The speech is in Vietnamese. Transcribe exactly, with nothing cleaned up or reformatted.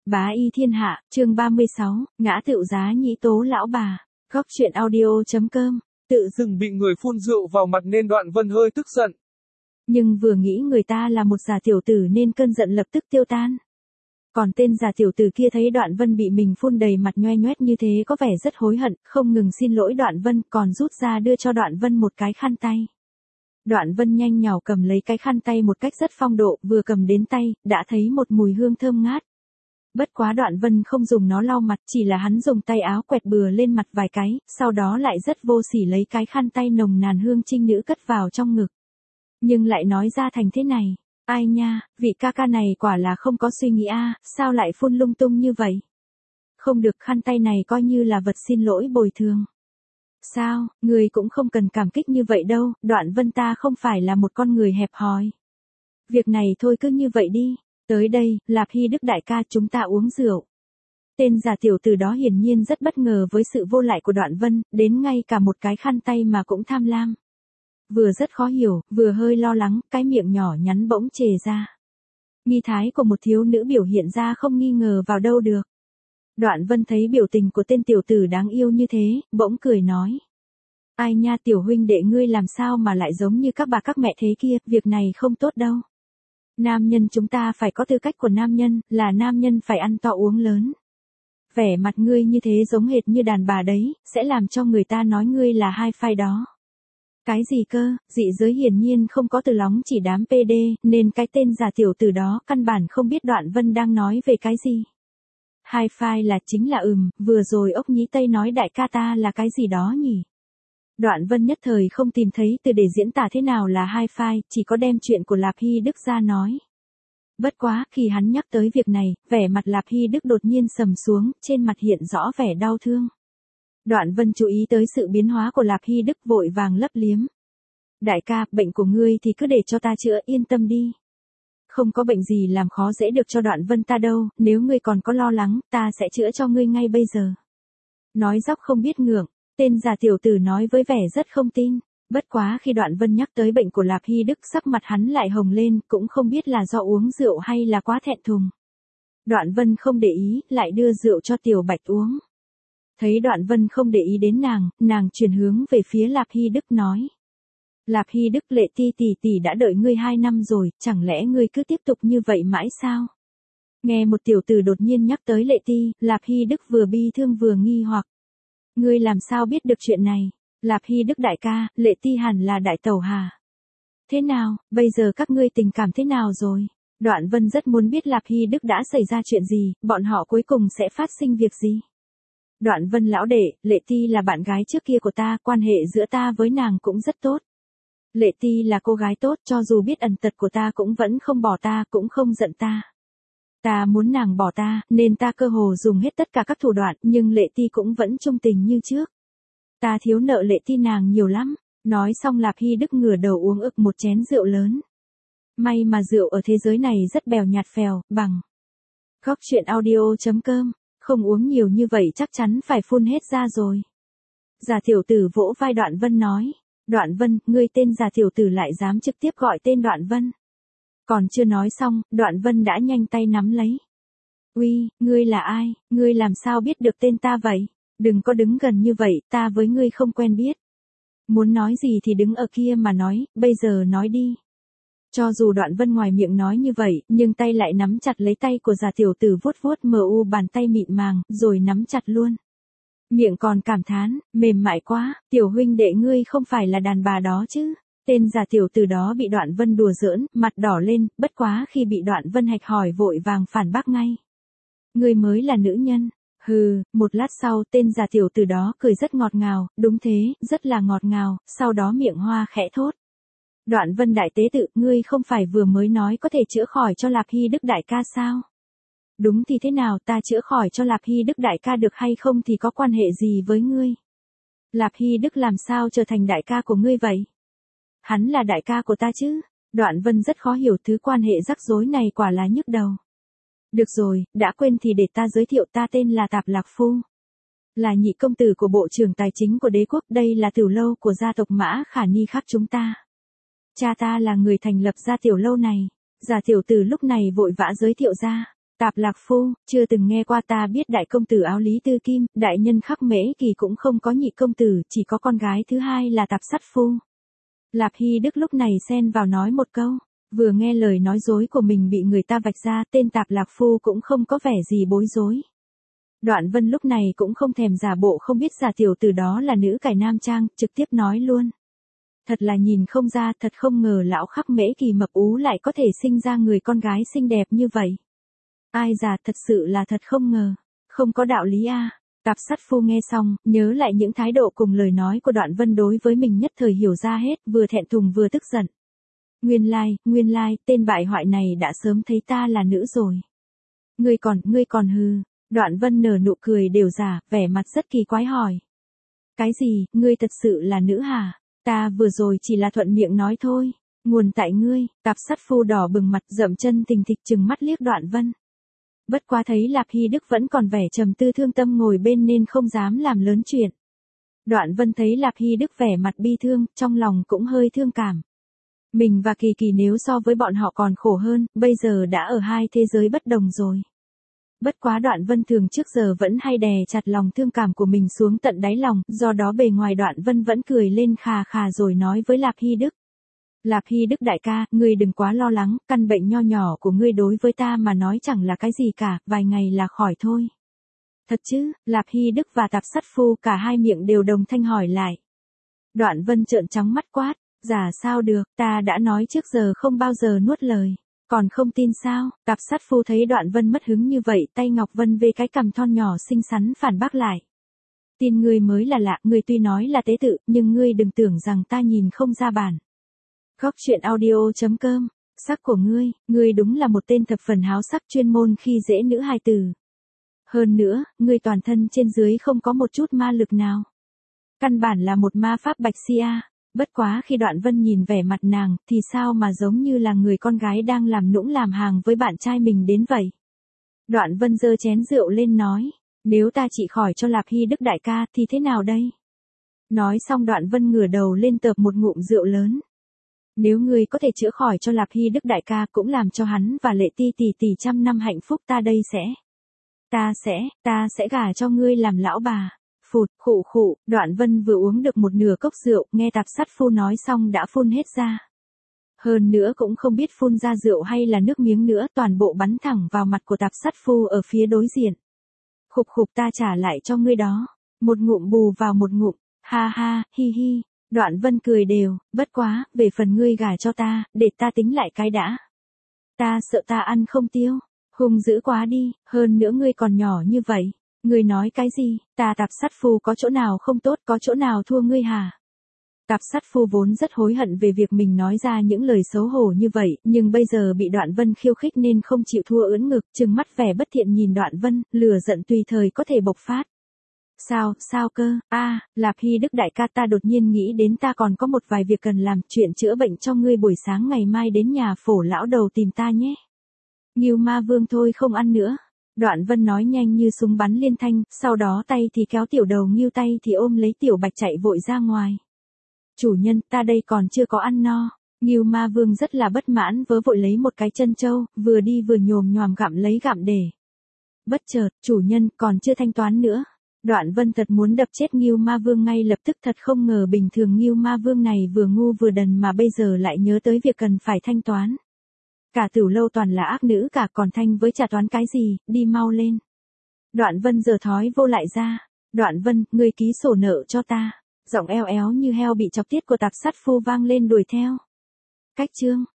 Bá y thiên hạ, chương ba mươi sáu, ngã tựu giá nhĩ tố lão bà. Góc truyện audio.com. Tự dưng bị người phun rượu vào mặt nên Đoạn Vân hơi tức giận. Nhưng vừa nghĩ người ta là một giả tiểu tử nên cơn giận lập tức tiêu tan. Còn tên giả tiểu tử kia thấy Đoạn Vân bị mình phun đầy mặt nhoe nhoét như thế có vẻ rất hối hận, không ngừng xin lỗi Đoạn Vân còn rút ra đưa cho Đoạn Vân một cái khăn tay. Đoạn Vân nhanh nhảu cầm lấy cái khăn tay một cách rất phong độ, vừa cầm đến tay, đã thấy một mùi hương thơm ngát. Bất quá Đoạn Vân không dùng nó lau mặt, chỉ là hắn dùng tay áo quẹt bừa lên mặt vài cái, sau đó lại rất vô sỉ lấy cái khăn tay nồng nàn hương trinh nữ cất vào trong ngực. Nhưng lại nói ra thành thế này, ai nha, vị ca ca này quả là không có suy nghĩ a, sao lại phun lung tung như vậy? Không được, khăn tay này coi như là vật xin lỗi bồi thường. Sao, người cũng không cần cảm kích như vậy đâu, Đoạn Vân ta không phải là một con người hẹp hòi. Việc này thôi cứ như vậy đi. Tới đây, Lạp Hy Đức đại ca, chúng ta uống rượu. Tên giả tiểu tử đó hiển nhiên rất bất ngờ với sự vô lại của Đoạn Vân, đến ngay cả một cái khăn tay mà cũng tham lam. Vừa rất khó hiểu, vừa hơi lo lắng, cái miệng nhỏ nhắn bỗng trề ra. Nghi thái của một thiếu nữ biểu hiện ra không nghi ngờ vào đâu được. Đoạn Vân thấy biểu tình của tên tiểu tử đáng yêu như thế, bỗng cười nói. Ai nha, tiểu huynh đệ ngươi làm sao mà lại giống như các bà các mẹ thế kia, việc này không tốt đâu. Nam nhân chúng ta phải có tư cách của nam nhân, là nam nhân phải ăn to uống lớn. Vẻ mặt ngươi như thế giống hệt như đàn bà đấy, sẽ làm cho người ta nói ngươi là hai phai đó. Cái gì cơ, dị giới hiển nhiên không có từ lóng chỉ đám pê đê, nên cái tên giả tiểu tử đó căn bản không biết Đoạn Vân đang nói về cái gì. Hai phai là chính là ừm, vừa rồi ốc nhĩ Tây nói đại ca ta là cái gì đó nhỉ? Đoạn Vân nhất thời không tìm thấy từ để diễn tả thế nào là hai phai, chỉ có đem chuyện của Lạp Hy Đức ra nói. Bất quá, khi hắn nhắc tới việc này, vẻ mặt Lạp Hy Đức đột nhiên sầm xuống, trên mặt hiện rõ vẻ đau thương. Đoạn Vân chú ý tới sự biến hóa của Lạp Hy Đức vội vàng lấp liếm. Đại ca, bệnh của ngươi thì cứ để cho ta chữa, yên tâm đi. Không có bệnh gì làm khó dễ được cho Đoạn Vân ta đâu, nếu ngươi còn có lo lắng, ta sẽ chữa cho ngươi ngay bây giờ. Nói dóc không biết ngượng. Tên giả tiểu tử nói với vẻ rất không tin. Bất quá khi Đoạn Vân nhắc tới bệnh của Lạp Hy Đức, sắc mặt hắn lại hồng lên, cũng không biết là do uống rượu hay là quá thẹn thùng. Đoạn Vân không để ý, lại đưa rượu cho Tiểu Bạch uống. Thấy Đoạn Vân không để ý đến nàng, nàng chuyển hướng về phía Lạp Hy Đức nói. Lạp Hy Đức, Lệ Ti tỷ tỷ đã đợi ngươi hai năm rồi, chẳng lẽ ngươi cứ tiếp tục như vậy mãi sao? Nghe một tiểu tử đột nhiên nhắc tới Lệ Ti, Lạp Hy Đức vừa bi thương vừa nghi hoặc. Ngươi làm sao biết được chuyện này? Lạp Hy Đức đại ca, Lệ Ti hẳn là đại tẩu hà. Thế nào, bây giờ các ngươi tình cảm thế nào rồi? Đoạn Vân rất muốn biết Lạp Hy Đức đã xảy ra chuyện gì, bọn họ cuối cùng sẽ phát sinh việc gì? Đoạn Vân lão đệ, Lệ Ti là bạn gái trước kia của ta, quan hệ giữa ta với nàng cũng rất tốt. Lệ Ti là cô gái tốt, cho dù biết ẩn tật của ta cũng vẫn không bỏ ta, cũng không giận ta. Ta muốn nàng bỏ ta, nên ta cơ hồ dùng hết tất cả các thủ đoạn, nhưng Lệ Ti cũng vẫn trung tình như trước. Ta thiếu nợ Lệ Ti nàng nhiều lắm. Nói xong Lạp Hy Đức ngửa đầu uống ực một chén rượu lớn. May mà rượu ở thế giới này rất bèo nhạt phèo, bằng. Góc truyện audio.com, không uống nhiều như vậy chắc chắn phải phun hết ra rồi. Giả tiểu tử vỗ vai Đoạn Vân nói. Đoạn Vân, ngươi tên giả tiểu tử lại dám trực tiếp gọi tên Đoạn Vân. Còn chưa nói xong, Đoạn Vân đã nhanh tay nắm lấy. Uy, ngươi là ai, ngươi làm sao biết được tên ta vậy? Đừng có đứng gần như vậy, ta với ngươi không quen biết. Muốn nói gì thì đứng ở kia mà nói, bây giờ nói đi. Cho dù Đoạn Vân ngoài miệng nói như vậy, nhưng tay lại nắm chặt lấy tay của giả tiểu tử vuốt vuốt mờ u bàn tay mịn màng, rồi nắm chặt luôn. Miệng còn cảm thán, mềm mại quá, tiểu huynh đệ ngươi không phải là đàn bà đó chứ. Tên giả tiểu tử đó bị Đoạn Vân đùa giỡn, mặt đỏ lên, bất quá khi bị Đoạn Vân hạch hỏi vội vàng phản bác ngay. Ngươi mới là nữ nhân. Hừ, một lát sau tên giả tiểu tử đó cười rất ngọt ngào, đúng thế, rất là ngọt ngào, sau đó miệng hoa khẽ thốt. Đoạn Vân đại tế tự, ngươi không phải vừa mới nói có thể chữa khỏi cho Lạp Hy Đức đại ca sao? Đúng thì thế nào, ta chữa khỏi cho Lạp Hy Đức đại ca được hay không thì có quan hệ gì với ngươi? Lạp Hy Đức làm sao trở thành đại ca của ngươi vậy? Hắn là đại ca của ta chứ? Đoạn Vân rất khó hiểu thứ quan hệ rắc rối này quả là nhức đầu. Được rồi, đã quên thì để ta giới thiệu, ta tên là Tạp Lạc Phu. Là nhị công tử của bộ trưởng tài chính của đế quốc, đây là tiểu lâu của gia tộc Mã Khả Ni khắc chúng ta. Cha ta là người thành lập ra tiểu lâu này. Giả tiểu tử lúc này vội vã giới thiệu ra. Tạp Lạc Phu, chưa từng nghe qua. Ta biết đại công tử áo Lý Tư Kim, đại nhân Khắc Mễ Kỳ cũng không có nhị công tử, chỉ có con gái thứ hai là Tạp Sắt Phu. Lạp Hy Đức lúc này xen vào nói một câu, vừa nghe lời nói dối của mình bị người ta vạch ra, tên Tạp Lạc Phu cũng không có vẻ gì bối rối. Đoạn Vân lúc này cũng không thèm giả bộ không biết giả tiểu tử đó là nữ cải nam trang, trực tiếp nói luôn. Thật là nhìn không ra, thật không ngờ lão Khắc Mễ Kỳ mập ú lại có thể sinh ra người con gái xinh đẹp như vậy. Ai già, thật sự là thật không ngờ, không có đạo lý a. Tạp Sắt Phu nghe xong, nhớ lại những thái độ cùng lời nói của Đoạn Vân đối với mình nhất thời hiểu ra hết, vừa thẹn thùng vừa tức giận. Nguyên lai, nguyên lai, tên bại hoại này đã sớm thấy ta là nữ rồi. Ngươi còn, ngươi còn hừ. Đoạn Vân nở nụ cười đều giả, vẻ mặt rất kỳ quái hỏi. Cái gì, ngươi thật sự là nữ hả? Ta vừa rồi chỉ là thuận miệng nói thôi. Nguồn tại ngươi. Tạp Sắt Phu đỏ bừng mặt, dậm chân tình thịch trừng mắt liếc Đoạn Vân. Bất quá thấy Lạp Hy Đức vẫn còn vẻ trầm tư thương tâm ngồi bên nên không dám làm lớn chuyện. Đoạn Vân thấy Lạp Hy Đức vẻ mặt bi thương, trong lòng cũng hơi thương cảm. Mình và Kỳ Kỳ nếu so với bọn họ còn khổ hơn, bây giờ đã ở hai thế giới bất đồng rồi. Bất quá Đoạn Vân thường trước giờ vẫn hay đè chặt lòng thương cảm của mình xuống tận đáy lòng, do đó bề ngoài Đoạn Vân vẫn cười lên khà khà rồi nói với Lạp Hy Đức. Lạp Hy Đức đại ca, ngươi đừng quá lo lắng, căn bệnh nho nhỏ của ngươi đối với ta mà nói chẳng là cái gì cả, vài ngày là khỏi thôi. Thật chứ? Lạp Hy Đức và Tạp Sắt Phu cả hai miệng đều đồng thanh hỏi lại. Đoạn Vân trợn trắng mắt quát, giả sao được, ta đã nói trước giờ không bao giờ nuốt lời, còn không tin sao? Tạp Sắt Phu thấy Đoạn Vân mất hứng như vậy, tay Ngọc Vân về cái cằm thon nhỏ xinh xắn phản bác lại. Tin ngươi mới là lạ, ngươi tuy nói là tế tự, nhưng ngươi đừng tưởng rằng ta nhìn không ra bản. Góc truyện audio chấm com, sắc của ngươi, ngươi đúng là một tên thập phần háo sắc chuyên môn khi dễ nữ hài tử. Hơn nữa, ngươi toàn thân trên dưới không có một chút ma lực nào. Căn bản là một ma pháp bạch si a. Bất quá khi Đoạn Vân nhìn vẻ mặt nàng, thì sao mà giống như là người con gái đang làm nũng làm hàng với bạn trai mình đến vậy. Đoạn Vân giơ chén rượu lên nói, nếu ta trị khỏi cho Lạp Hy Đức đại ca thì thế nào đây? Nói xong Đoạn Vân ngửa đầu lên tợp một ngụm rượu lớn. Nếu ngươi có thể chữa khỏi cho Lạp Hy Đức đại ca cũng làm cho hắn và Lệ Ti tỷ tỷ trăm năm hạnh phúc ta đây sẽ. Ta sẽ, ta sẽ gả cho ngươi làm lão bà. Phụt, khụ khụ, Đoạn Vân vừa uống được một nửa cốc rượu, nghe Tạp Sắt Phu nói xong đã phun hết ra. Hơn nữa cũng không biết phun ra rượu hay là nước miếng nữa, toàn bộ bắn thẳng vào mặt của Tạp Sắt Phu ở phía đối diện. Khục khục ta trả lại cho ngươi đó. Một ngụm bù vào một ngụm, ha ha, hi hi. Đoạn Vân cười đều, bất quá, về phần ngươi gả cho ta, để ta tính lại cái đã. Ta sợ ta ăn không tiêu, hung dữ quá đi, hơn nữa ngươi còn nhỏ như vậy. Ngươi nói cái gì, ta Tạp Sắt Phu có chỗ nào không tốt, có chỗ nào thua ngươi hả? Tạp Sắt Phu vốn rất hối hận về việc mình nói ra những lời xấu hổ như vậy, nhưng bây giờ bị Đoạn Vân khiêu khích nên không chịu thua ưỡn ngực, trừng mắt vẻ bất thiện nhìn Đoạn Vân, lửa giận tùy thời có thể bộc phát. Sao, sao cơ, a à, Lạp Hy Đức đại ca ta đột nhiên nghĩ đến ta còn có một vài việc cần làm, chuyện chữa bệnh cho ngươi buổi sáng ngày mai đến nhà Phổ lão đầu tìm ta nhé. Ngưu Ma Vương thôi không ăn nữa. Đoạn Vân nói nhanh như súng bắn liên thanh, sau đó tay thì kéo tiểu đầu Ngưu, tay thì ôm lấy tiểu bạch chạy vội ra ngoài. Chủ nhân, ta đây còn chưa có ăn no. Ngưu Ma Vương rất là bất mãn vớ vội lấy một cái chân trâu, vừa đi vừa nhồm nhoàm gặm lấy gặm để. Bất chợt, chủ nhân còn chưa thanh toán nữa. Đoạn Vân thật muốn đập chết Ngưu Ma Vương ngay lập tức, thật không ngờ bình thường Ngưu Ma Vương này vừa ngu vừa đần mà bây giờ lại nhớ tới việc cần phải thanh toán. Cả Tửu Lâu toàn là ác nữ cả, còn thanh với trả toán cái gì, đi mau lên. Đoạn Vân giở thói vô lại ra. Đoạn Vân, ngươi ký sổ nợ cho ta. Giọng eo éo như heo bị chọc tiết của Tạp Sắt Phu vang lên đuổi theo. Cách chương.